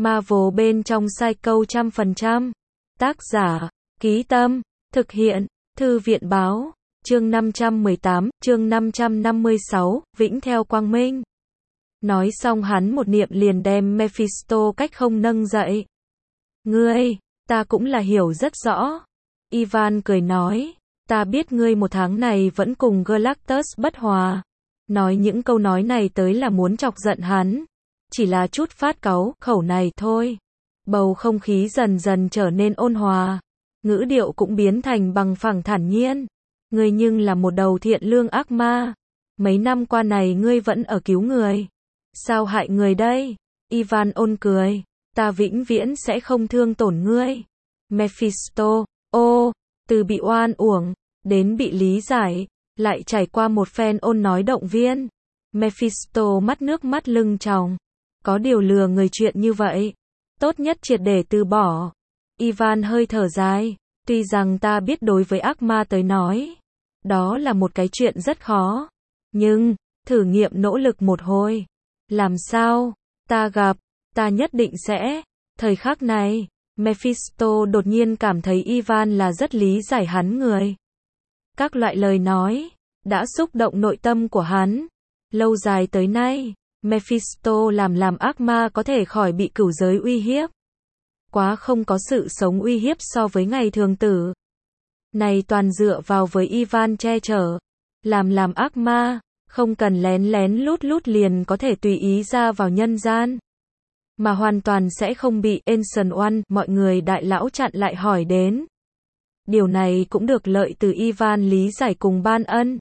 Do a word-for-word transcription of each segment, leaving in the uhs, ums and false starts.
Marvel bên trong Psycho trăm phần trăm. Tác giả, Ký Tâm, thực hiện, Thư viện Báo, chương năm trăm mười tám, chương năm trăm năm mươi sáu, Vĩnh theo quang minh. Nói xong hắn một niệm liền đem Mephisto cách không nâng dậy. Ngươi, ta cũng là hiểu rất rõ. Ivan cười nói, ta biết ngươi một tháng này vẫn cùng Galactus bất hòa. Nói những câu nói này tới là muốn chọc giận hắn. Chỉ là chút phát cáu, khẩu này thôi. Bầu không khí dần dần trở nên ôn hòa. Ngữ điệu cũng biến thành bằng phẳng thản nhiên. Ngươi nhưng là một đầu thiện lương ác ma. Mấy năm qua này ngươi vẫn ở cứu người. Sao hại người đây? Ivan ôn cười. Ta vĩnh viễn sẽ không thương tổn ngươi. Mephisto, ô, từ bị oan uổng, đến bị lý giải, lại trải qua một phen ôn nói động viên. Mephisto mắt nước mắt lưng tròng. Có điều lừa người chuyện như vậy, tốt nhất triệt để từ bỏ. Ivan hơi thở dài. Tuy rằng ta biết đối với ác ma tới nói, đó là một cái chuyện rất khó. Nhưng, thử nghiệm nỗ lực một hồi. Làm sao? Ta gặp, ta nhất định sẽ. Thời khắc này, Mephisto đột nhiên cảm thấy Ivan là rất lý giải hắn người. Các loại lời nói, đã xúc động nội tâm của hắn. Lâu dài tới nay, Mephisto làm làm ác ma có thể khỏi bị cửu giới uy hiếp. Quá không có sự sống uy hiếp so với ngày thường tử. Này toàn dựa vào với Ivan che chở. Làm làm ác ma, không cần lén lén lút lút liền có thể tùy ý ra vào nhân gian. Mà hoàn toàn sẽ không bị Ancient One, mọi người đại lão chặn lại hỏi đến. Điều này cũng được lợi từ Ivan lý giải cùng ban ân.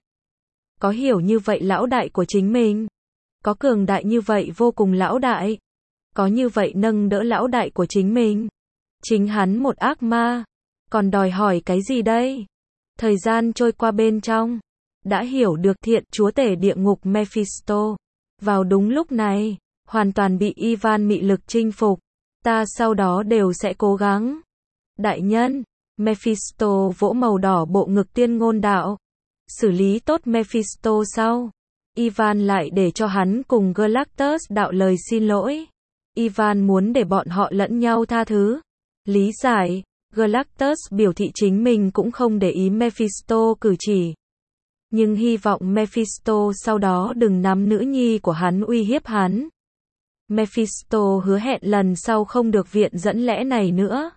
Có hiểu như vậy lão đại của chính mình. Có cường đại như vậy vô cùng lão đại. Có như vậy nâng đỡ lão đại của chính mình. Chính hắn một ác ma. Còn đòi hỏi cái gì đây? Thời gian trôi qua bên trong. Đã hiểu được thiện chúa tể địa ngục Mephisto. Vào đúng lúc này, hoàn toàn bị Ivan mị lực chinh phục. Ta sau đó đều sẽ cố gắng. Đại nhân, Mephisto vỗ màu đỏ bộ ngực tiên ngôn đạo. Xử lý tốt Mephisto sau. Ivan lại để cho hắn cùng Galactus đạo lời xin lỗi. Ivan muốn để bọn họ lẫn nhau tha thứ. Lý giải, Galactus biểu thị chính mình cũng không để ý Mephisto cử chỉ. Nhưng hy vọng Mephisto sau đó đừng nắm nữ nhi của hắn uy hiếp hắn. Mephisto hứa hẹn lần sau không được viện dẫn lẽ này nữa.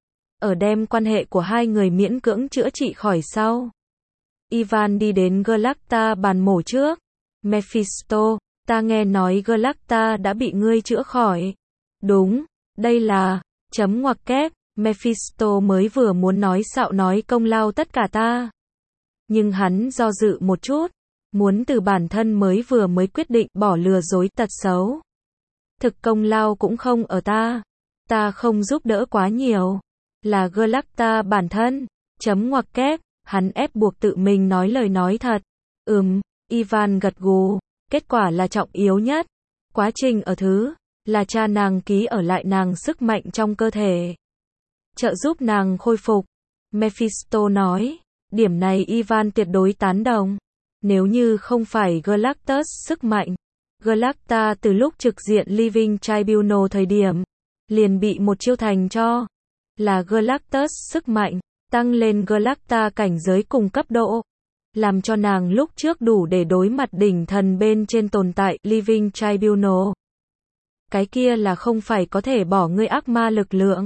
Ở đem quan hệ của hai người miễn cưỡng chữa trị khỏi sau. Ivan đi đến Galacta bàn mổ trước. Mephisto, ta nghe nói Galacta đã bị ngươi chữa khỏi. Đúng, đây là, chấm ngoặc kép, Mephisto mới vừa muốn nói xạo nói công lao tất cả ta. Nhưng hắn do dự một chút, muốn từ bản thân mới vừa mới quyết định bỏ lừa dối tật xấu. Thực công lao cũng không ở ta, ta không giúp đỡ quá nhiều, là Galacta bản thân, chấm ngoặc kép, hắn ép buộc tự mình nói lời nói thật. Ừm, Ivan gật gù, kết quả là trọng yếu nhất, quá trình ở thứ, là cha nàng ký ở lại nàng sức mạnh trong cơ thể. Trợ giúp nàng khôi phục. Mephisto nói, điểm này Ivan tuyệt đối tán đồng. Nếu như không phải Galactus sức mạnh, Galacta từ lúc trực diện Living Tribunal thời điểm, liền bị một chiêu thành cho. Là Galactus sức mạnh, tăng lên Galacta cảnh giới cùng cấp độ. Làm cho nàng lúc trước đủ để đối mặt đỉnh thần bên trên tồn tại Living Tribunal. Cái kia là không phải có thể bỏ ngươi ác ma lực lượng.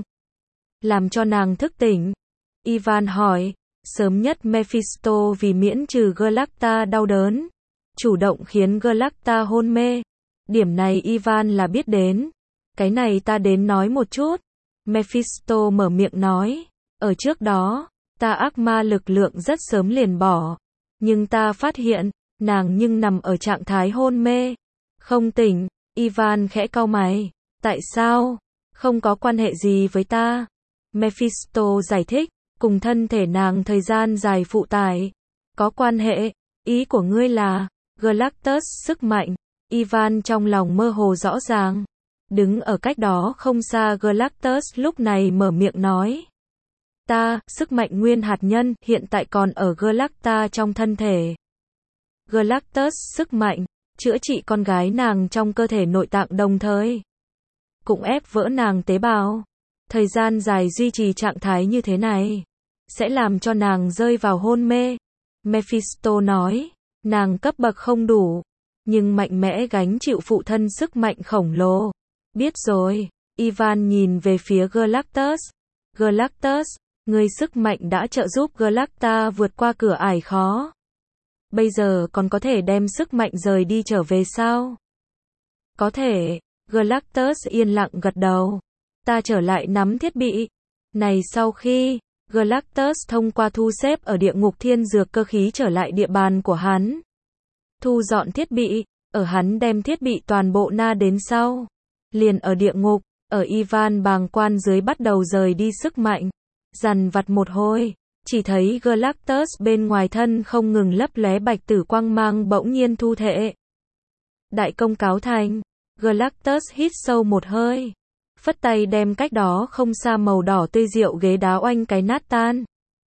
Làm cho nàng thức tỉnh. Ivan hỏi, sớm nhất Mephisto vì miễn trừ Galacta đau đớn, chủ động khiến Galacta hôn mê. Điểm này Ivan là biết đến. Cái này ta đến nói một chút. Mephisto mở miệng nói, ở trước đó, ta ác ma lực lượng rất sớm liền bỏ. Nhưng ta phát hiện, nàng nhưng nằm ở trạng thái hôn mê. Không tỉnh, Ivan khẽ cau mày. Tại sao? Không có quan hệ gì với ta. Mephisto giải thích, cùng thân thể nàng thời gian dài phụ tải. Có quan hệ, ý của ngươi là, Galactus sức mạnh. Ivan trong lòng mơ hồ rõ ràng. Đứng ở cách đó không xa Galactus lúc này mở miệng nói. Ta, sức mạnh nguyên hạt nhân, hiện tại còn ở Galacta trong thân thể. Galactus sức mạnh, chữa trị con gái nàng trong cơ thể nội tạng đồng thời. cũng ép vỡ nàng tế bào. Thời gian dài duy trì trạng thái như thế này, sẽ làm cho nàng rơi vào hôn mê. Mephisto nói, nàng cấp bậc không đủ, nhưng mạnh mẽ gánh chịu phụ thân sức mạnh khổng lồ. Biết rồi, Ivan nhìn về phía Galactus. Galactus, người sức mạnh đã trợ giúp Galacta vượt qua cửa ải khó. Bây giờ còn có thể đem sức mạnh rời đi trở về sao? Có thể, Galactus yên lặng gật đầu. Ta trở lại nắm thiết bị. Này sau khi, Galactus thông qua thu xếp ở địa ngục thiên dược cơ khí trở lại địa bàn của hắn. Thu dọn thiết bị, ở hắn đem thiết bị toàn bộ na đến sau. Liền ở địa ngục, ở Ivan bàng quan dưới bắt đầu rời đi sức mạnh. Dằn vặt một hồi, chỉ thấy Galactus bên ngoài thân không ngừng lấp lóe bạch tử quang mang bỗng nhiên thu thể. Đại công cáo thành, Galactus hít sâu một hơi. Phất tay đem cách đó không xa màu đỏ tươi rượu ghế đá oanh cái nát tan.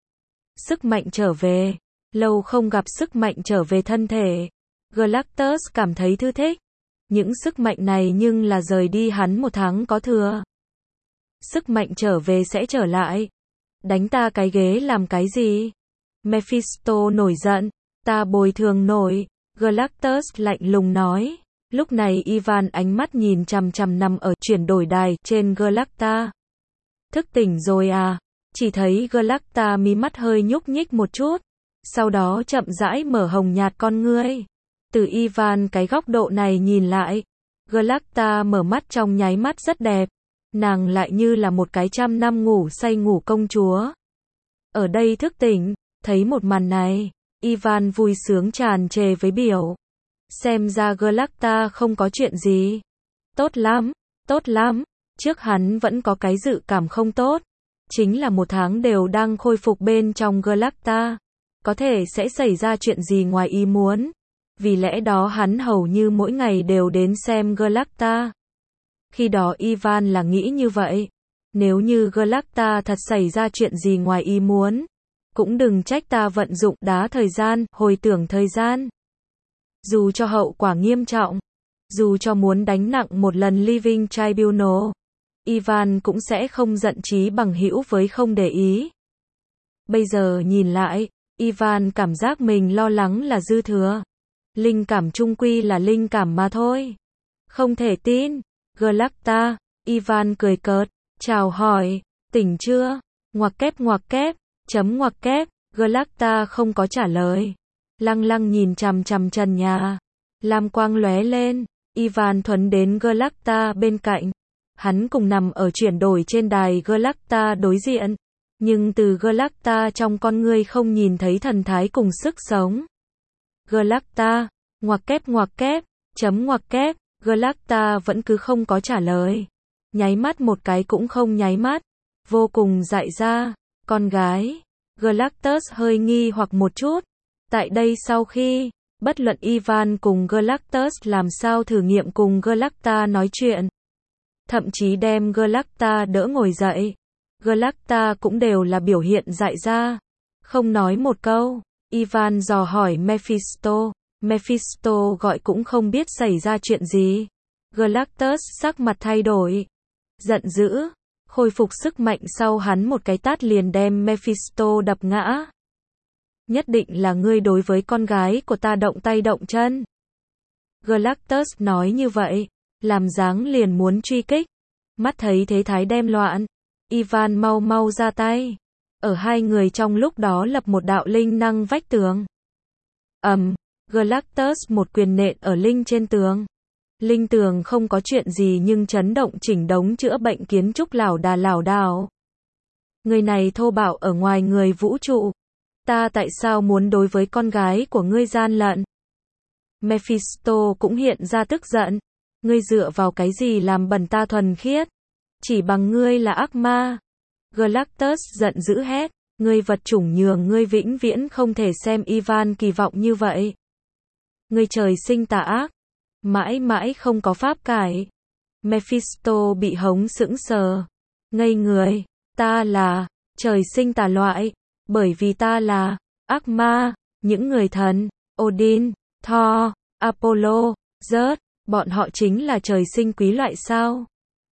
Sức mạnh trở về. Lâu không gặp sức mạnh trở về thân thể. Galactus cảm thấy thư thích. Những sức mạnh này nhưng là rời đi hắn một tháng có thừa. Sức mạnh trở về sẽ trở lại. Đánh ta cái ghế làm cái gì? Mephisto nổi giận. Ta bồi thường nổi. Galactus lạnh lùng nói. Lúc này Ivan ánh mắt nhìn chằm chằm nằm ở chuyển đổi đài trên Galacta. Thức tỉnh rồi à? Chỉ thấy Galacta mí mắt hơi nhúc nhích một chút. Sau đó chậm rãi mở hồng nhạt con ngươi. Từ Ivan cái góc độ này nhìn lại. Galacta mở mắt trong nháy mắt rất đẹp. Nàng lại như là một cái trăm năm ngủ say ngủ công chúa. Ở đây thức tỉnh, thấy một màn này, Ivan vui sướng tràn trề với biểu. Xem ra Galacta không có chuyện gì. Tốt lắm, tốt lắm. Trước hắn vẫn có cái dự cảm không tốt. Chính là một tháng đều đang khôi phục bên trong Galacta. Có thể sẽ xảy ra chuyện gì ngoài ý muốn. Vì lẽ đó hắn hầu như mỗi ngày đều đến xem Galacta. Khi đó Ivan là nghĩ như vậy. Nếu như Galacta thật xảy ra chuyện gì ngoài ý muốn, cũng đừng trách ta vận dụng đá thời gian, hồi tưởng thời gian. Dù cho hậu quả nghiêm trọng, dù cho muốn đánh nặng một lần Living Tribunal, Ivan cũng sẽ không giận chí bằng hữu với không để ý. Bây giờ nhìn lại, Ivan cảm giác mình lo lắng là dư thừa. Linh cảm chung quy là linh cảm mà thôi. Không thể tin. Galacta, Ivan cười cợt, chào hỏi, tỉnh chưa? Ngoặc kép ngoặc kép, chấm ngoặc kép, Galacta không có trả lời. Lăng lăng nhìn chằm chằm trần nhà. Lam quang lóe lên, Ivan thuấn đến Galacta bên cạnh. Hắn cùng nằm ở chuyển đổi trên đài Galacta đối diện. Nhưng từ Galacta trong con ngươi không nhìn thấy thần thái cùng sức sống. Galacta, ngoặc kép ngoặc kép, chấm ngoặc kép, Galacta vẫn cứ không có trả lời. Nháy mắt một cái cũng không nháy mắt. Vô cùng dại ra. Con gái. Galactus hơi nghi hoặc một chút. Tại đây sau khi, bất luận Ivan cùng Galactus làm sao thử nghiệm cùng Galacta nói chuyện. Thậm chí đem Galacta đỡ ngồi dậy. Galacta cũng đều là biểu hiện dại ra. Không nói một câu. Ivan dò hỏi Mephisto. Mephisto gọi cũng không biết xảy ra chuyện gì. Galactus sắc mặt thay đổi. Giận dữ. Khôi phục sức mạnh sau hắn một cái tát liền đem Mephisto đập ngã. Nhất định là ngươi đối với con gái của ta động tay động chân. Galactus nói như vậy. Làm dáng liền muốn truy kích. Mắt thấy thế thái đem loạn. Ivan mau mau ra tay. Ở hai người trong lúc đó lập một đạo linh năng vách tường. ầm, um, Galactus một quyền nện ở linh trên tường. Linh tường không có chuyện gì nhưng chấn động chỉnh đống chữa bệnh kiến trúc lảo đà lảo đảo. Người này thô bạo ở ngoài người vũ trụ. Ta tại sao muốn đối với con gái của ngươi gian lận? Mephisto cũng hiện ra tức giận. Ngươi dựa vào cái gì làm bẩn ta thuần khiết? Chỉ bằng ngươi là ác ma. Galactus giận dữ hét. Ngươi vật chủng nhường ngươi vĩnh viễn không thể xem Ivan kỳ vọng như vậy. Ngươi trời sinh tà ác. Mãi mãi không có pháp cải. Mephisto bị hống sững sờ. Ngây người. Ta là trời sinh tà loại. Bởi vì ta là ác ma. Những người thần Odin, Thor, Apollo, Zeus, bọn họ chính là trời sinh quý loại sao?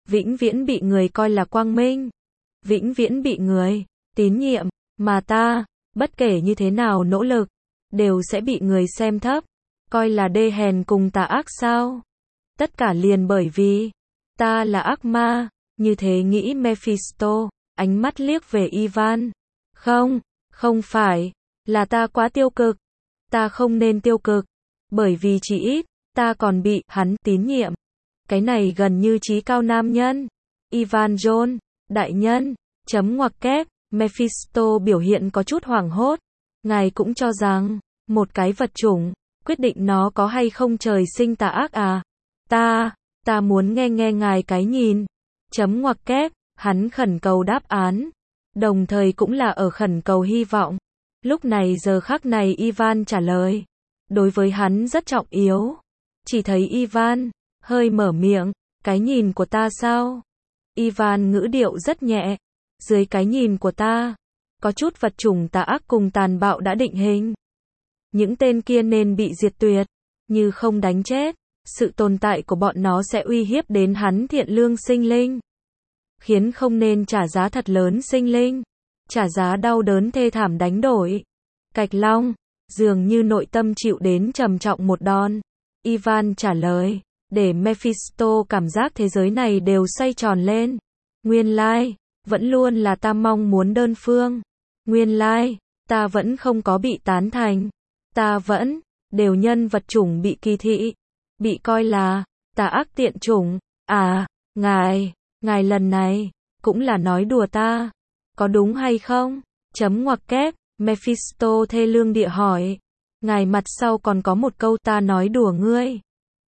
vĩnh viễn bị người coi là quang minh, vĩnh viễn bị người tín nhiệm, mà ta, bất kể như thế nào nỗ lực, đều sẽ bị người xem thấp, coi là đê hèn cùng tà ác sao? Tất cả liền bởi vì ta là ác ma, như thế nghĩ Mephisto, ánh mắt liếc về Ivan. Không, không phải, là ta quá tiêu cực. Ta không nên tiêu cực, bởi vì chỉ ít, ta còn bị hắn tín nhiệm. Cái này gần như trí cao nam nhân. Ivan John, đại nhân, chấm ngoặc kép, Mephisto biểu hiện có chút hoảng hốt. Ngài cũng cho rằng, một cái vật chủng, quyết định nó có hay không trời sinh tà ác à? Ta, ta muốn nghe nghe ngài cái nhìn. Chấm ngoặc kép, hắn khẩn cầu đáp án. Đồng thời cũng là ở khẩn cầu hy vọng. Lúc này giờ khắc này Ivan trả lời. Đối với hắn rất trọng yếu. Chỉ thấy Ivan, hơi mở miệng, cái nhìn của ta sao? Ivan ngữ điệu rất nhẹ. Dưới cái nhìn của ta, có chút vật chủng tà ác cùng tàn bạo đã định hình. Những tên kia nên bị diệt tuyệt, như không đánh chết, sự tồn tại của bọn nó sẽ uy hiếp đến hắn thiện lương sinh linh. Khiến không nên trả giá thật lớn sinh linh, trả giá đau đớn thê thảm đánh đổi. Cạch Long, dường như nội tâm chịu đến trầm trọng một đòn. Ivan trả lời, để Mephisto cảm giác thế giới này đều xoay tròn lên. Nguyên lai, vẫn luôn là ta mong muốn đơn phương. Nguyên lai, ta vẫn không có bị tán thành. Ta vẫn, đều nhân vật chủng bị kỳ thị. Bị coi là, tà ác tiện chủng. À, ngài, ngài lần này, cũng là nói đùa ta. Có đúng hay không? Chấm ngoặc kép, Mephisto thê lương địa hỏi. Ngài mặt sau còn có một câu ta nói đùa ngươi.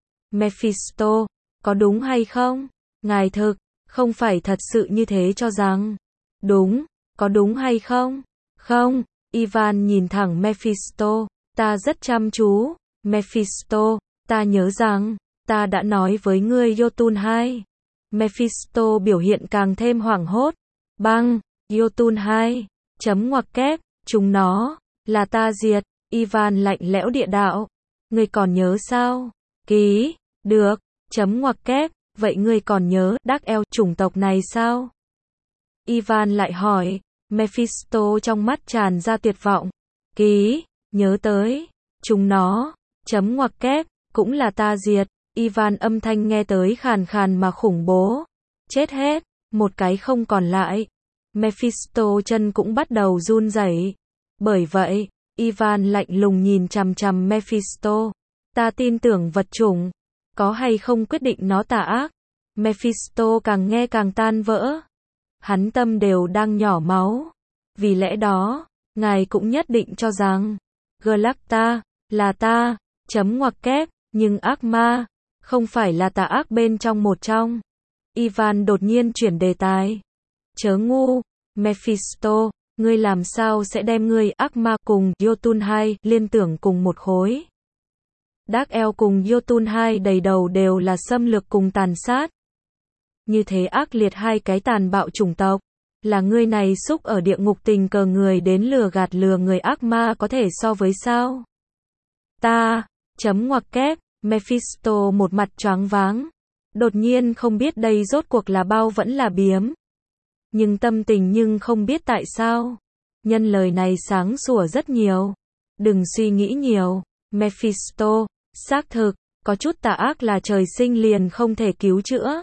Mephisto, có đúng hay không? Ngài thực, không phải thật sự như thế cho rằng. Đúng, có đúng hay không? Không, Ivan nhìn thẳng Mephisto, ta rất chăm chú. Mephisto, ta nhớ rằng, ta đã nói với ngươi Jotun hai. Mephisto biểu hiện càng thêm hoảng hốt. Băng, Jotun hai, chấm ngoặc kép, chúng nó, là ta diệt. Ivan lạnh lẽo địa đạo. Ngươi còn nhớ sao? Ký, được, chấm ngoặc kép, vậy ngươi còn nhớ Dark Elf chủng tộc này sao? Ivan lại hỏi. Mephisto trong mắt tràn ra tuyệt vọng. Ký, nhớ tới, chúng nó, chấm ngoặc kép, cũng là ta diệt. Ivan âm thanh nghe tới khàn khàn mà khủng bố. Chết hết, một cái không còn lại. Mephisto chân cũng bắt đầu run rẩy. Bởi vậy, Ivan lạnh lùng nhìn chằm chằm Mephisto. Ta tin tưởng vật chủng, có hay không quyết định nó tà ác. Mephisto càng nghe càng tan vỡ. Hắn tâm đều đang nhỏ máu. Vì lẽ đó, ngài cũng nhất định cho rằng, Galacta, là ta, chấm ngoặc kép, nhưng ác ma, không phải là tà ác bên trong một trong. Ivan đột nhiên chuyển đề tài. Chớ ngu, Mephisto, ngươi làm sao sẽ đem ngươi ác ma cùng Jotun hai liên tưởng cùng một khối. Dark Elf cùng Jotun hai đầy đầu đều là xâm lược cùng tàn sát. Như thế ác liệt hai cái tàn bạo chủng tộc, là ngươi này xúc ở địa ngục tình cờ người đến lừa gạt lừa người ác ma có thể so với sao? Ta, chấm ngoặc kép, Mephisto một mặt choáng váng. Đột nhiên không biết đây rốt cuộc là bao vẫn là biếm. Nhưng tâm tình nhưng không biết tại sao. Nhân lời này sáng sủa rất nhiều. Đừng suy nghĩ nhiều, Mephisto, xác thực, có chút tà ác là trời sinh liền không thể cứu chữa.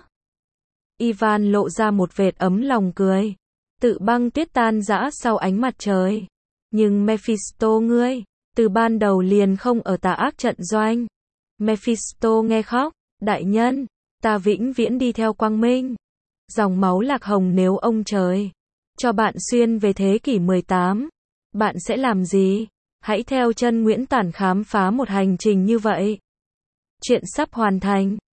Ivan lộ ra một vệt ấm lòng cười. Tự băng tuyết tan rã sau ánh mặt trời. Nhưng Mephisto ngươi, từ ban đầu liền không ở tà ác trận doanh. Mephisto nghe khóc, đại nhân, ta vĩnh viễn đi theo quang minh. Dòng máu lạc hồng nếu ông trời cho bạn xuyên về thế kỷ mười tám, bạn sẽ làm gì? Hãy theo chân Nguyễn Tản khám phá một hành trình như vậy. Chuyện sắp hoàn thành.